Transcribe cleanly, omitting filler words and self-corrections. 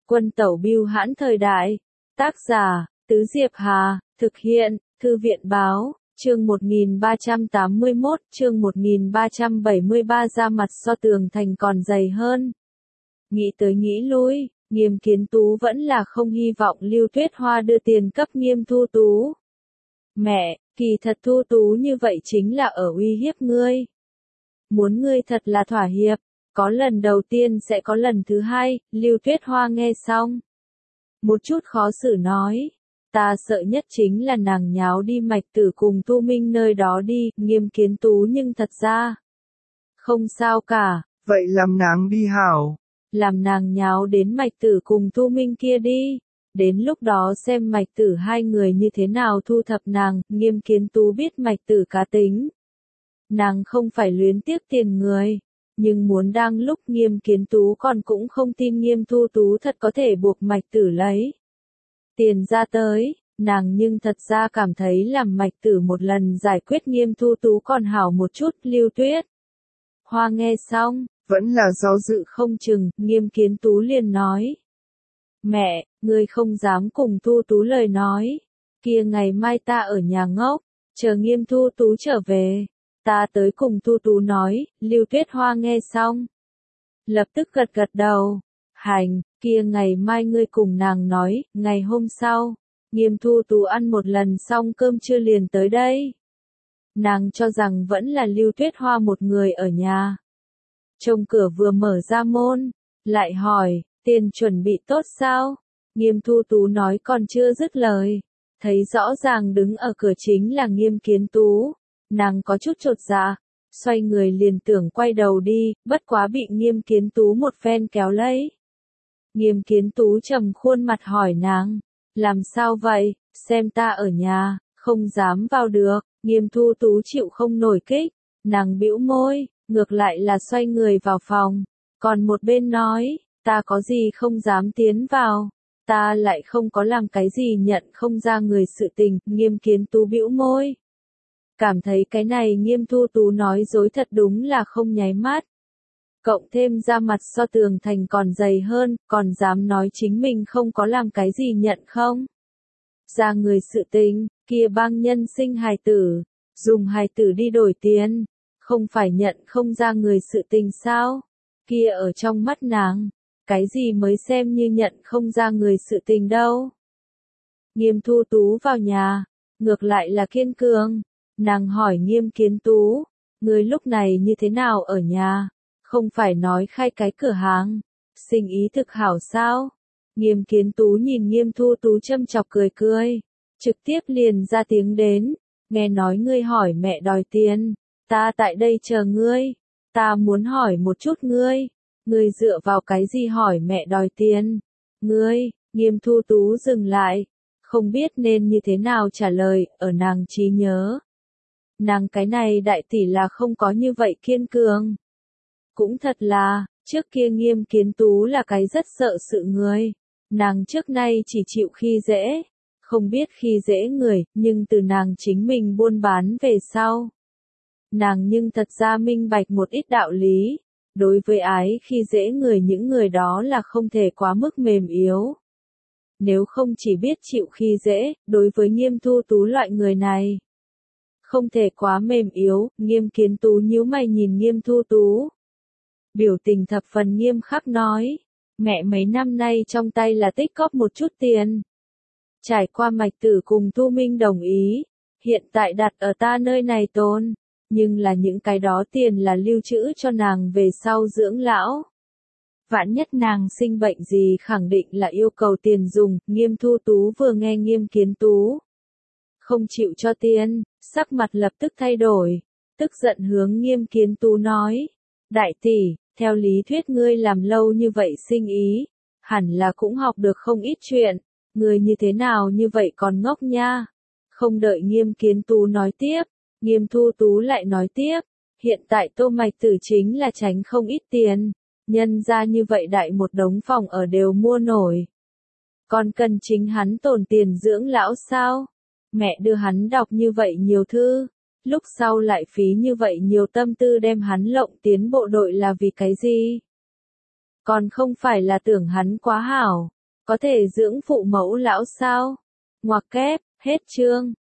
Quân tẩu bưu hãn thời đại. Tác giả, Tứ Diệp Hà, thực hiện, Thư viện báo, chương 1381, chương 1373 ra mặt so tường thành còn dày hơn. Nghĩ tới nghĩ lui, Nghiêm Kiến Tú vẫn là không hy vọng Lưu Tuyết Hoa đưa tiền cấp Nghiêm Thu Tú. Mẹ, kỳ thật Thu Tú như vậy chính là ở uy hiếp ngươi. Muốn ngươi thật là thỏa hiệp, có lần đầu tiên sẽ có lần thứ hai. Lưu Tuyết Hoa nghe xong, một chút khó xử nói, ta sợ nhất chính là nàng nháo đi Mạch Tử cùng Tu Minh nơi đó đi. Nghiêm Kiến Tú nhưng thật ra không sao cả. Vậy làm nàng đi hảo. Làm nàng nháo đến Mạch Tử cùng Tu Minh kia đi. Đến lúc đó xem Mạch Tử hai người như thế nào thu thập nàng. Nghiêm Kiến Tú biết Mạch Tử cá tính. Nàng không phải luyến tiếc tiền người. Nhưng muốn đang lúc Nghiêm Kiến Tú còn cũng không tin Nghiêm Thu Tú thật có thể buộc Mạch Tử lấy tiền ra tới. Nàng nhưng thật ra cảm thấy làm Mạch Tử một lần giải quyết Nghiêm Thu Tú còn hảo một chút. Lưu Tuyết Hoa nghe xong, vẫn là do dự không chừng. Nghiêm Kiến Tú liền nói, mẹ, ngươi không dám cùng Thu Tú lời nói. Kia ngày mai ta ở nhà ngốc, chờ Nghiêm Thu Tú trở về, ta tới cùng Thu Tú nói. Lưu Tuyết Hoa nghe xong, lập tức gật gật đầu. Hành, kia ngày mai ngươi cùng nàng nói. Ngày hôm sau, Nghiêm Thu Tú ăn một lần xong cơm trưa liền tới đây. Nàng cho rằng vẫn là Lưu Tuyết Hoa một người ở nhà. Trông cửa vừa mở ra môn, lại hỏi, tiền chuẩn bị tốt sao? Nghiêm Thu Tú nói còn chưa dứt lời, thấy rõ ràng đứng ở cửa chính là Nghiêm Kiến Tú. Nàng có chút chột dạ, xoay người liền tưởng quay đầu đi, bất quá bị Nghiêm Kiến Tú một phen kéo lấy. Nghiêm Kiến Tú trầm khuôn mặt hỏi nàng, làm sao vậy, xem ta ở nhà, không dám vào được. Nghiêm Thu Tú chịu không nổi kích, nàng bĩu môi, ngược lại là xoay người vào phòng, còn một bên nói, ta có gì không dám tiến vào, ta lại không có làm cái gì nhận không ra người sự tình. Nghiêm Kiến Tú bĩu môi, cảm thấy cái này Nghiêm Thu Tú nói dối thật đúng là không nháy mắt. Cộng thêm ra mặt so tường thành còn dày hơn, còn dám nói chính mình không có làm cái gì nhận không ra người sự tình. Kia bang nhân sinh hài tử, dùng hài tử đi đổi tiền, không phải nhận không ra người sự tình sao? Kia ở trong mắt nàng, cái gì mới xem như nhận không ra người sự tình đâu? Nghiêm Thu Tú vào nhà, ngược lại là kiên cường. Nàng hỏi Nghiêm Kiến Tú, người lúc này như thế nào ở nhà? Không phải nói khai cái cửa hàng, sinh ý thực hảo sao? Nghiêm Kiến Tú nhìn Nghiêm Thu Tú châm chọc cười cười, trực tiếp liền ra tiếng đến, nghe nói ngươi hỏi mẹ đòi tiền, ta tại đây chờ ngươi, ta muốn hỏi một chút ngươi dựa vào cái gì hỏi mẹ đòi tiền? Ngươi, Nghiêm Thu Tú dừng lại, không biết nên như thế nào trả lời. Ở nàng trí nhớ, nàng cái này đại tỷ là không có như vậy kiên cường. Cũng thật là, trước kia Nghiêm Kiến Tú là cái rất sợ sự người, nàng trước nay chỉ chịu khi dễ, không biết khi dễ người, nhưng từ nàng chính mình buôn bán về sau, nàng nhưng thật ra minh bạch một ít đạo lý. Đối với ái khi dễ người, những người đó là không thể quá mức mềm yếu. Nếu không chỉ biết chịu khi dễ, đối với Nghiêm Thu Tú loại người này, không thể quá mềm yếu. Nghiêm Kiến Tú nhíu mày nhìn Nghiêm Thu Tú, biểu tình thập phần nghiêm khắc nói, mẹ mấy năm nay trong tay là tích cóp một chút tiền. Trải qua Mạch Tử cùng Tu Minh đồng ý, hiện tại đặt ở ta nơi này tồn, nhưng là những cái đó tiền là lưu trữ cho nàng về sau dưỡng lão. Vạn nhất nàng sinh bệnh gì khẳng định là yêu cầu tiền dùng. Nghiêm Thu Tú vừa nghe Nghiêm Kiến Tú không chịu cho tiền, sắc mặt lập tức thay đổi, tức giận hướng Nghiêm Kiến Tú nói, đại tỷ, theo lý thuyết ngươi làm lâu như vậy sinh ý, hẳn là cũng học được không ít chuyện, ngươi như thế nào như vậy còn ngốc nha. Không đợi Nghiêm Kiến Tú nói tiếp, Nghiêm Thu Tú lại nói tiếp, hiện tại Tô Mạch Tử chính là tránh không ít tiền, nhân ra như vậy đại một đống phòng ở đều mua nổi. Còn cần chính hắn tổn tiền dưỡng lão sao? Mẹ đưa hắn đọc như vậy nhiều thư, lúc sau lại phí như vậy nhiều tâm tư đem hắn lộng tiến bộ đội là vì cái gì? Còn không phải là tưởng hắn quá hảo, có thể dưỡng phụ mẫu lão sao? Ngoặc kép, hết chương.